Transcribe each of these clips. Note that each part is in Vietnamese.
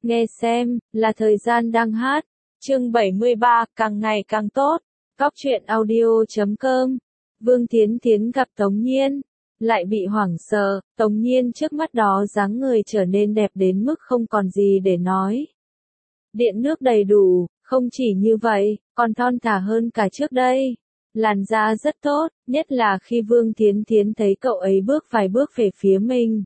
Nghe xem, là thời gian đang hát. Chương 73, càng ngày càng tốt. Góc truyện audio.com. Vương Thiến Thiến gặp Tống Nhiên, lại bị hoảng sợ. Tống Nhiên trước mắt đó dáng người trở nên đẹp đến mức không còn gì để nói. Điện nước đầy đủ, không chỉ như vậy, còn thon thả hơn cả trước đây. Làn da rất tốt, nhất là khi Vương Thiến Thiến thấy cậu ấy bước vài bước về phía mình.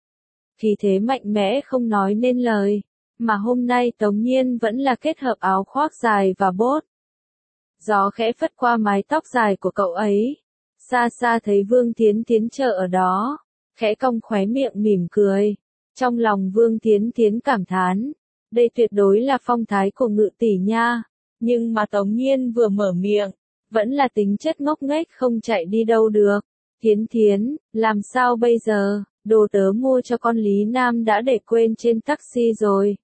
Khí thế mạnh mẽ không nói nên lời, mà hôm nay Tống Nhiên vẫn là kết hợp áo khoác dài và bốt. Gió khẽ phất qua mái tóc dài của cậu ấy. Xa xa thấy Vương Thiến Thiến chờ ở đó, khẽ cong khóe miệng mỉm cười. Trong lòng Vương Thiến Thiến cảm thán, đây tuyệt đối là phong thái của Ngự tỷ nha. Nhưng mà Tống Nhiên vừa mở miệng, vẫn là tính chất ngốc nghếch không chạy đi đâu được. Thiến Thiến, làm sao bây giờ, đồ tớ mua cho con Lý Nam đã để quên trên taxi rồi.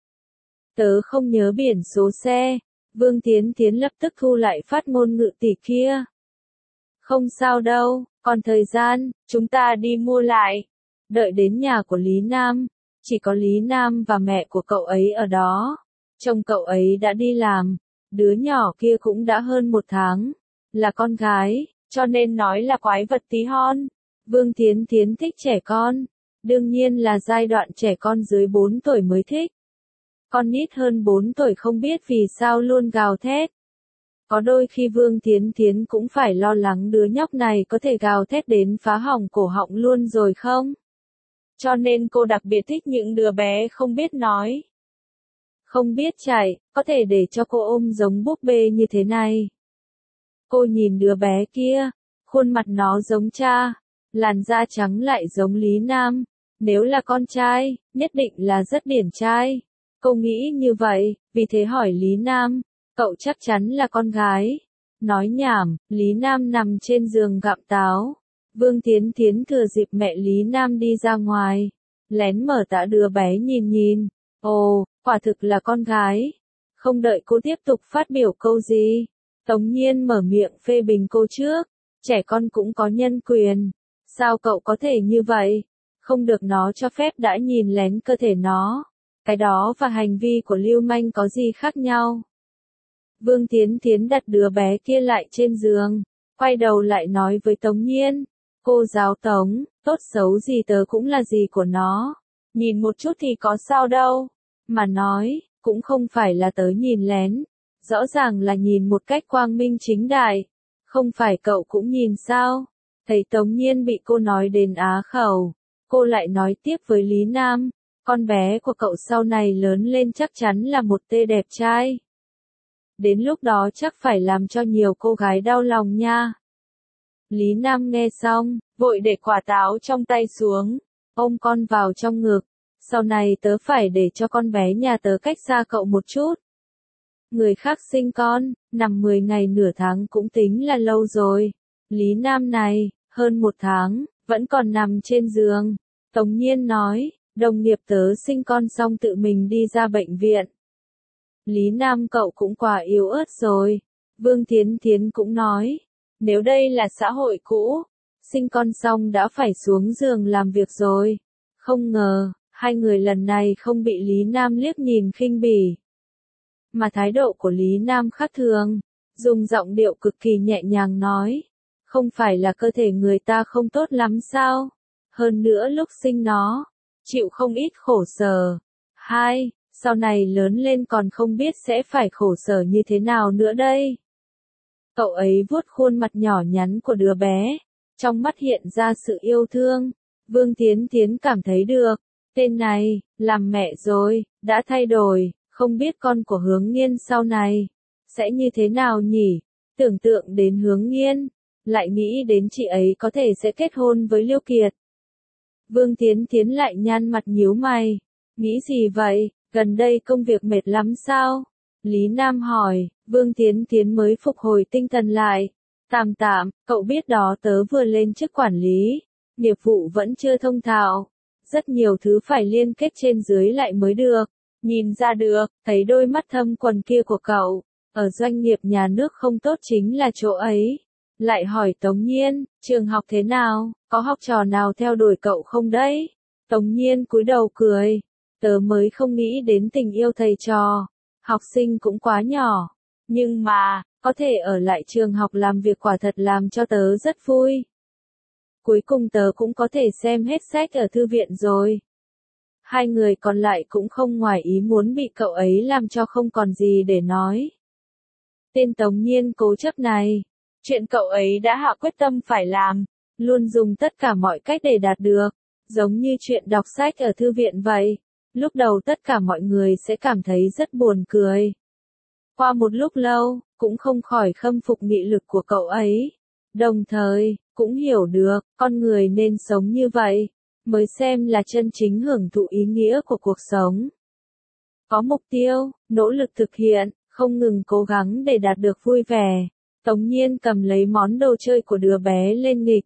Tớ không nhớ biển số xe. Vương Thiến Thiến lập tức thu lại phát ngôn Ngự tỷ kia. Không sao đâu, còn thời gian, chúng ta đi mua lại. Đợi đến nhà của Lý Nam, chỉ có Lý Nam và mẹ của cậu ấy ở đó. Chồng cậu ấy đã đi làm, đứa nhỏ kia cũng đã hơn 1 tháng, là con gái, cho nên nói là quái vật tí hon. Vương Thiến Thiến thích trẻ con, đương nhiên là giai đoạn trẻ con dưới 4 tuổi mới thích. Con nít hơn 4 tuổi không biết vì sao luôn gào thét. Có đôi khi Vương Thiến Thiến cũng phải lo lắng đứa nhóc này có thể gào thét đến phá hỏng cổ họng luôn rồi không? Cho nên cô đặc biệt thích những đứa bé không biết nói, không biết chạy, có thể để cho cô ôm giống búp bê như thế này. Cô nhìn đứa bé kia, khuôn mặt nó giống cha, làn da trắng lại giống Lý Nam. Nếu là con trai, nhất định là rất điển trai. Cô nghĩ như vậy, vì thế hỏi Lý Nam, cậu chắc chắn là con gái. Nói nhảm, Lý Nam nằm trên giường gặm táo. Vương Thiến Thiến thừa dịp mẹ Lý Nam đi ra ngoài, lén mở tã đứa bé nhìn. Ồ, quả thực là con gái. Không đợi cô tiếp tục phát biểu câu gì, Tống Nhiên mở miệng phê bình cô trước. Trẻ con cũng có nhân quyền. Sao cậu có thể như vậy? Không được nó cho phép đã nhìn lén cơ thể nó. Cái đó và hành vi của lưu manh có gì khác nhau? Vương Thiến Thiến đặt đứa bé kia lại trên giường, quay đầu lại nói với Tống Nhiên. Cô giáo Tống, tốt xấu gì tớ cũng là gì của nó. Nhìn một chút thì có sao đâu. Mà nói, cũng không phải là tớ nhìn lén. Rõ ràng là nhìn một cách quang minh chính đại. Không phải cậu cũng nhìn sao? Thấy Tống Nhiên bị cô nói đến á khẩu, cô lại nói tiếp với Lý Nam. Con bé của cậu sau này lớn lên chắc chắn là một tê đẹp trai. Đến lúc đó chắc phải làm cho nhiều cô gái đau lòng nha. Lý Nam nghe xong, vội để quả táo trong tay xuống, ôm con vào trong ngực. Sau này tớ phải để cho con bé nhà tớ cách xa cậu một chút. Người khác sinh con, nằm 10 ngày nửa tháng cũng tính là lâu rồi. Lý Nam này, hơn 1 tháng, vẫn còn nằm trên giường. Tống Nhiên nói, đồng nghiệp tớ sinh con xong tự mình đi ra bệnh viện. Lý Nam cậu cũng quá yếu ớt rồi. Vương Thiến Thiến cũng nói, nếu đây là xã hội cũ, sinh con xong đã phải xuống giường làm việc rồi. Không ngờ, hai người lần này không bị Lý Nam liếc nhìn khinh bỉ. Mà thái độ của Lý Nam khác thường, dùng giọng điệu cực kỳ nhẹ nhàng nói, không phải là cơ thể người ta không tốt lắm sao? Hơn nữa lúc sinh nó, chịu không ít khổ sở. Sau này lớn lên còn không biết sẽ phải khổ sở như thế nào nữa đây. Cậu ấy vuốt khuôn mặt nhỏ nhắn của đứa bé, trong mắt hiện ra sự yêu thương. Vương Thiến Thiến cảm thấy được, tên này, làm mẹ rồi, đã thay đổi, không biết con của Hướng Nghiên sau này sẽ như thế nào nhỉ? Tưởng tượng đến Hướng Nghiên, lại nghĩ đến chị ấy có thể sẽ kết hôn với Liêu Kiệt. Vương Thiến Thiến lại nhăn mặt nhíu mày, nghĩ gì vậy, gần đây công việc mệt lắm sao? Lý Nam hỏi. Vương Thiến Thiến mới phục hồi tinh thần lại. Tạm, cậu biết đó tớ vừa lên chức quản lý, nghiệp vụ vẫn chưa thông thạo, rất nhiều thứ phải liên kết trên dưới lại mới được. Nhìn ra được, thấy đôi mắt thâm quầng kia của cậu, ở doanh nghiệp nhà nước không tốt chính là chỗ ấy. Lại hỏi Tống Nhiên, trường học thế nào, có học trò nào theo đuổi cậu không đấy? Tống Nhiên cúi đầu cười, Tớ mới không nghĩ đến tình yêu thầy trò. Học sinh cũng quá nhỏ. Nhưng mà, có thể ở lại trường học làm việc quả thật làm cho tớ rất vui. Cuối cùng tớ cũng có thể xem hết sách ở thư viện rồi. Hai người còn lại cũng không ngoài ý muốn bị cậu ấy làm cho không còn gì để nói. Tên Tống Nhiên cố chấp này, chuyện cậu ấy đã hạ quyết tâm phải làm, luôn dùng tất cả mọi cách để đạt được, giống như chuyện đọc sách ở thư viện vậy. Lúc đầu tất cả mọi người sẽ cảm thấy rất buồn cười. Qua một lúc lâu, cũng không khỏi khâm phục nghị lực của cậu ấy. Đồng thời, cũng hiểu được, con người nên sống như vậy, mới xem là chân chính hưởng thụ ý nghĩa của cuộc sống. Có mục tiêu, nỗ lực thực hiện, không ngừng cố gắng để đạt được vui vẻ. Tống Nhiên cầm lấy món đồ chơi của đứa bé lên nghịch.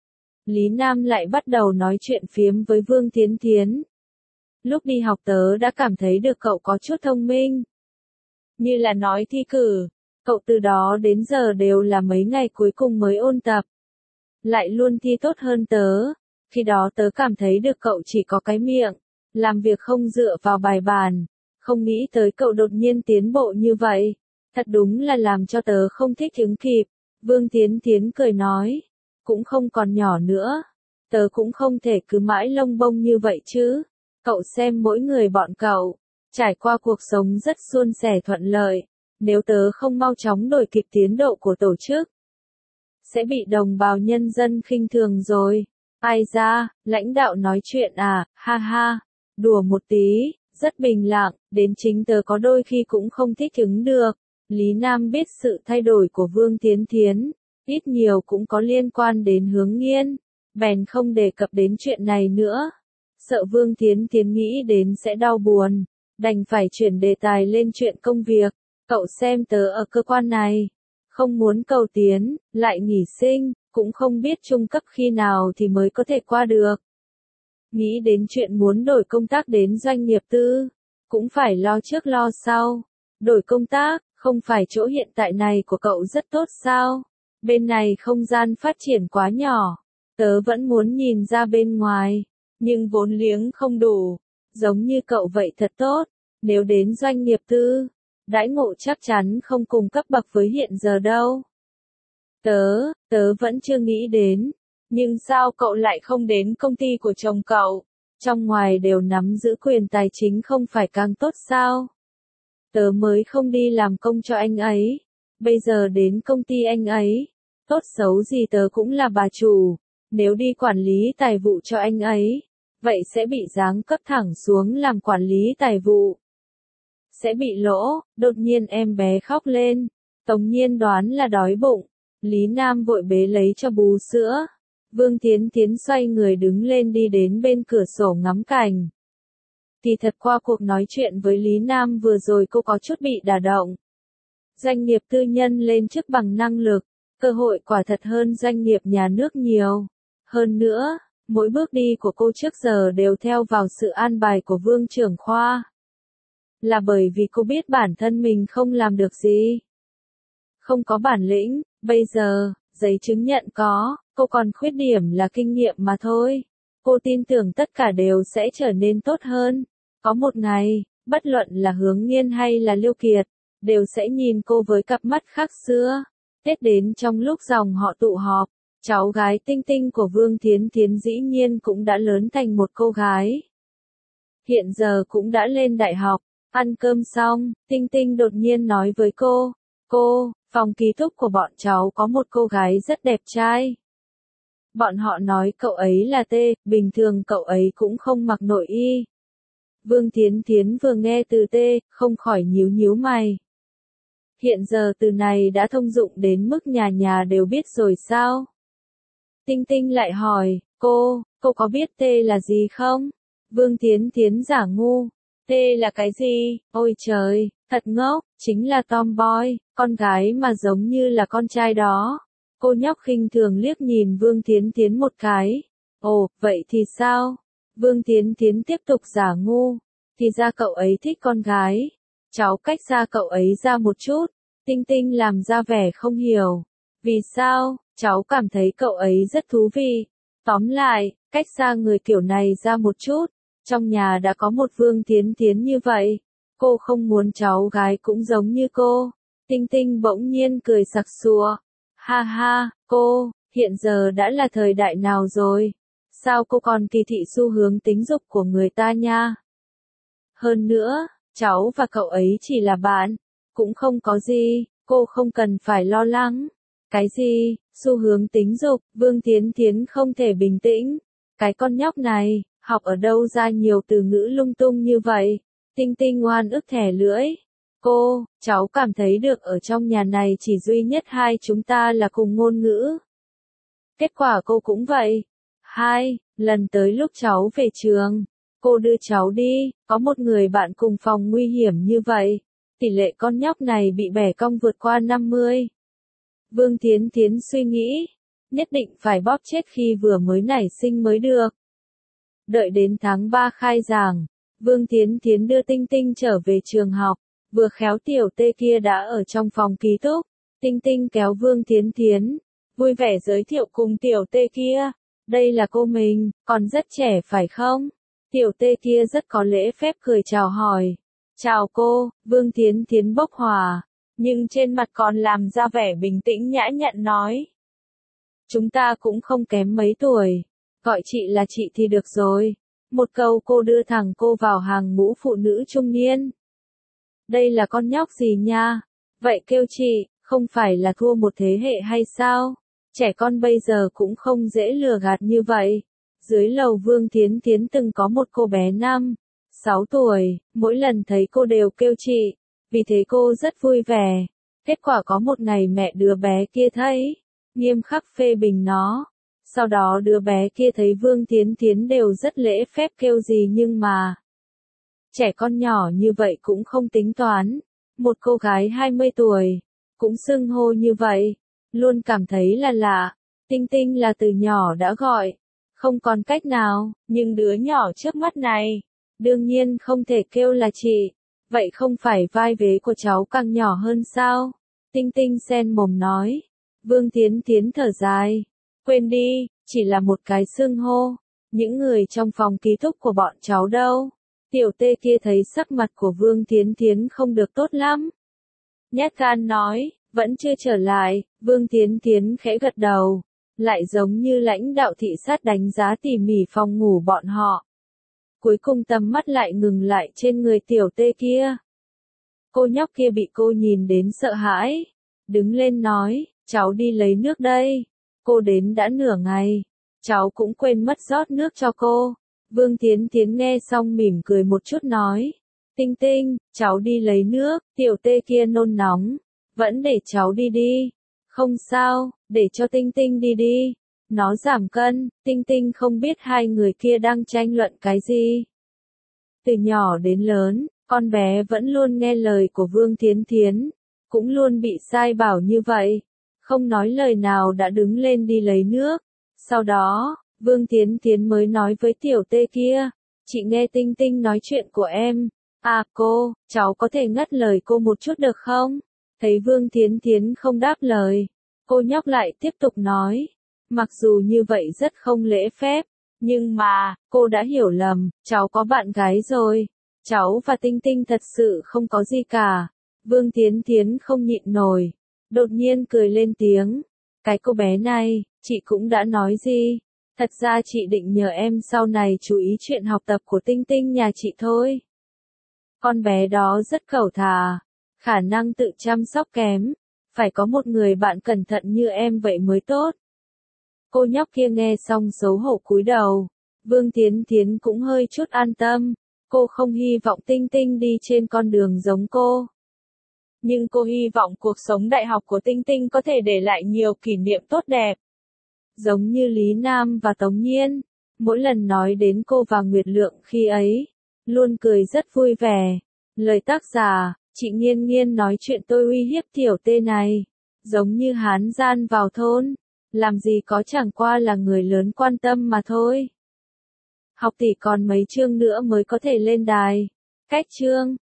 Lý Nam lại bắt đầu nói chuyện phiếm với Vương Thiến Thiến. Lúc đi học tớ đã cảm thấy được cậu có chút thông minh. Như là nói thi cử, cậu từ đó đến giờ đều là mấy ngày cuối cùng mới ôn tập. Lại luôn thi tốt hơn tớ. Khi đó tớ cảm thấy được cậu chỉ có cái miệng, làm việc không dựa vào bài bản. Không nghĩ tới cậu đột nhiên tiến bộ như vậy. Thật đúng là làm cho tớ không thích ứng kịp. Vương Thiến Thiến cười nói. Cũng không còn nhỏ nữa. Tớ cũng không thể cứ mãi lông bông như vậy chứ. Cậu xem mỗi người bọn cậu, trải qua cuộc sống rất suôn sẻ thuận lợi. Nếu tớ không mau chóng đuổi kịp tiến độ của tổ chức, sẽ bị đồng bào nhân dân khinh thường rồi. Ai ra, lãnh đạo nói chuyện à, ha ha, đùa một tí, rất bình lặng, đến chính tớ có đôi khi cũng không thích ứng được. Lý Nam biết sự thay đổi của Vương Thiến Thiến, ít nhiều cũng có liên quan đến Hướng Nghiên, bèn không đề cập đến chuyện này nữa. Sợ Vương Thiến Thiến nghĩ đến sẽ đau buồn, đành phải chuyển đề tài lên chuyện công việc. Cậu xem tớ ở cơ quan này, không muốn cầu tiến, lại nghỉ sinh, cũng không biết trung cấp khi nào thì mới có thể qua được. Nghĩ đến chuyện muốn đổi công tác đến doanh nghiệp tư, cũng phải lo trước lo sau. Đổi công tác, không phải chỗ hiện tại này của cậu rất tốt sao? Bên này không gian phát triển quá nhỏ, tớ vẫn muốn nhìn ra bên ngoài, nhưng vốn liếng không đủ. Giống như cậu vậy thật tốt, nếu đến doanh nghiệp tư, đãi ngộ chắc chắn không cùng cấp bậc với hiện giờ đâu. Tớ vẫn chưa nghĩ đến, nhưng sao cậu lại không đến công ty của chồng cậu? Trong ngoài đều nắm giữ quyền tài chính không phải càng tốt sao? Tớ mới không đi làm công cho anh ấy, bây giờ đến công ty anh ấy, tốt xấu gì tớ cũng là bà chủ, nếu đi quản lý tài vụ cho anh ấy, vậy sẽ bị giáng cấp thẳng xuống làm quản lý tài vụ. Sẽ bị lỗ. Đột nhiên em bé khóc lên. Tống Nhiên đoán là đói bụng. Lý Nam vội bế lấy cho bú sữa. Vương Thiến Thiến xoay người đứng lên đi đến bên cửa sổ ngắm cảnh. Thì thật qua cuộc nói chuyện với Lý Nam vừa rồi cô có chút bị đả động. Doanh nghiệp tư nhân lên chức bằng năng lực, cơ hội quả thật hơn doanh nghiệp nhà nước nhiều. Hơn nữa, mỗi bước đi của cô trước giờ đều theo vào sự an bài của Vương trưởng khoa. Là bởi vì cô biết bản thân mình không làm được gì. Không có bản lĩnh, bây giờ, giấy chứng nhận có, cô còn khuyết điểm là kinh nghiệm mà thôi. Cô tin tưởng tất cả đều sẽ trở nên tốt hơn. Có một ngày, bất luận là Hướng Nghiên hay là Lưu Kiệt, đều sẽ nhìn cô với cặp mắt khác xưa. Tết đến trong lúc dòng họ tụ họp, cháu gái Tinh Tinh của Vương Thiến Thiến dĩ nhiên cũng đã lớn thành một cô gái. Hiện giờ cũng đã lên đại học. Ăn cơm xong, Tinh Tinh đột nhiên nói với cô, phòng ký túc của bọn cháu có một cô gái rất đẹp trai. Bọn họ nói cậu ấy là T, bình thường cậu ấy cũng không mặc nội y. Vương Thiến Thiến vừa nghe từ T, không khỏi nhíu nhíu mày. Hiện giờ từ này đã thông dụng đến mức nhà nhà đều biết rồi sao? Tinh Tinh lại hỏi, cô có biết T là gì không? Vương Thiến Thiến giả ngu. T là cái gì? Ôi trời, thật ngốc, chính là tomboy, con gái mà giống như là con trai đó. Cô nhóc khinh thường liếc nhìn Vương Thiến Thiến một cái. Ồ, vậy thì sao? Vương Thiến Thiến tiếp tục giả ngu. Thì ra cậu ấy thích con gái. Cháu cách xa cậu ấy ra một chút. Tinh Tinh làm ra vẻ không hiểu. Vì sao? Cháu cảm thấy cậu ấy rất thú vị. Tóm lại, cách xa người kiểu này ra một chút. Trong nhà đã có một Vương Thiến Thiến như vậy, cô không muốn cháu gái cũng giống như cô. Tinh Tinh bỗng nhiên cười sặc sụa. Ha ha, cô, hiện giờ đã là thời đại nào rồi? Sao cô còn kỳ thị xu hướng tính dục của người ta nha? Hơn nữa, cháu và cậu ấy chỉ là bạn, cũng không có gì, cô không cần phải lo lắng. Cái gì, xu hướng tính dục, Vương Thiến Thiến không thể bình tĩnh. Cái con nhóc này, học ở đâu ra nhiều từ ngữ lung tung như vậy? Tinh Tinh ngoan ức thẻ lưỡi. Cô, cháu cảm thấy được ở trong nhà này chỉ duy nhất hai chúng ta là cùng ngôn ngữ. Kết quả cô cũng vậy. Lần tới lúc cháu về trường, cô đưa cháu đi, có một người bạn cùng phòng nguy hiểm như vậy. Tỷ lệ con nhóc này bị bẻ cong vượt qua 50. Vương Thiến Thiến suy nghĩ, nhất định phải bóp chết khi vừa mới nảy sinh mới được. Đợi đến tháng 3 khai giảng, Vương Thiến Thiến đưa Tinh Tinh trở về trường học, vừa khéo tiểu tê kia đã ở trong phòng ký túc. Tinh Tinh kéo Vương Thiến Thiến, vui vẻ giới thiệu cùng tiểu tê kia. Đây là cô mình, còn rất trẻ phải không? Tiểu tê kia rất có lễ phép cười chào hỏi. Chào cô, Vương Thiến Thiến bốc hỏa, nhưng trên mặt còn làm ra vẻ bình tĩnh nhã nhặn nói. Chúng ta cũng không kém mấy tuổi, gọi chị là chị thì được rồi. Một câu cô đưa thẳng cô vào hàng ngũ phụ nữ trung niên. Đây là con nhóc gì nha? Vậy kêu chị, không phải là thua một thế hệ hay sao? Trẻ con bây giờ cũng không dễ lừa gạt như vậy. Dưới lầu Vương Thiến Thiến từng có một cô bé 6 tuổi, mỗi lần thấy cô đều kêu chị, vì thế cô rất vui vẻ. Kết quả có một ngày mẹ đứa bé kia thấy, nghiêm khắc phê bình nó. Sau đó đứa bé kia thấy Vương Thiến Thiến đều rất lễ phép kêu gì nhưng mà trẻ con nhỏ như vậy cũng không tính toán. Một cô gái 20 tuổi, cũng xưng hô như vậy, luôn cảm thấy là lạ. Tinh Tinh là từ nhỏ đã gọi, không còn cách nào, nhưng đứa nhỏ trước mắt này, đương nhiên không thể kêu là chị. Vậy không phải vai vế của cháu càng nhỏ hơn sao? Tinh Tinh sen mồm nói. Vương Thiến Thiến thở dài. Quên đi, chỉ là một cái xưng hô. Những người trong phòng ký túc của bọn cháu đâu? Tiểu tê kia thấy sắc mặt của Vương Thiến Thiến không được tốt lắm. Nhát gan nói, vẫn chưa trở lại. Vương Thiến Thiến khẽ gật đầu. Lại giống như lãnh đạo thị sát đánh giá tỉ mỉ phòng ngủ bọn họ. Cuối cùng tầm mắt lại ngừng lại trên người tiểu tê kia. Cô nhóc kia bị cô nhìn đến sợ hãi. Đứng lên nói, cháu đi lấy nước đây. Cô đến đã nửa ngày. Cháu cũng quên mất rót nước cho cô. Vương Thiến Thiến nghe xong mỉm cười một chút nói. Tinh Tinh, cháu đi lấy nước. Tiểu tê kia nôn nóng. Vẫn để cháu đi đi. Không sao, để cho Tinh Tinh đi đi. Nó giảm cân. Tinh Tinh không biết hai người kia đang tranh luận cái gì. Từ nhỏ đến lớn, con bé vẫn luôn nghe lời của Vương Thiến Thiến. Cũng luôn bị sai bảo như vậy. Không nói lời nào đã đứng lên đi lấy nước. Sau đó, Vương Thiến Thiến mới nói với tiểu tê kia. Chị nghe Tinh Tinh nói chuyện của em. À cô, cháu có thể ngắt lời cô một chút được không? Thấy Vương Thiến Thiến không đáp lời. Cô nhóc lại tiếp tục nói. Mặc dù như vậy rất không lễ phép. Nhưng mà, cô đã hiểu lầm, cháu có bạn gái rồi. Cháu và Tinh Tinh thật sự không có gì cả. Vương Thiến Thiến không nhịn nổi. Đột nhiên cười lên tiếng. Cái cô bé này, chị cũng đã nói gì? Thật ra chị định nhờ em sau này chú ý chuyện học tập của Tinh Tinh nhà chị thôi. Con bé đó rất cẩu thà. Khả năng tự chăm sóc kém. Phải có một người bạn cẩn thận như em vậy mới tốt. Cô nhóc kia nghe xong xấu hổ cúi đầu. Vương Thiến Thiến cũng hơi chút an tâm. Cô không hy vọng Tinh Tinh đi trên con đường giống cô. Nhưng cô hy vọng cuộc sống đại học của Tinh Tinh có thể để lại nhiều kỷ niệm tốt đẹp. Giống như Lý Nam và Tống Nhiên. Mỗi lần nói đến cô và Nguyệt Lượng khi ấy, luôn cười rất vui vẻ. Lời tác giả, chị Nghiên Nghiên nói chuyện tôi uy hiếp tiểu tê này. Giống như hán gian vào thôn. Làm gì có chẳng qua là người lớn quan tâm mà thôi. Học tỷ còn mấy chương nữa mới có thể lên đài. Cách chương.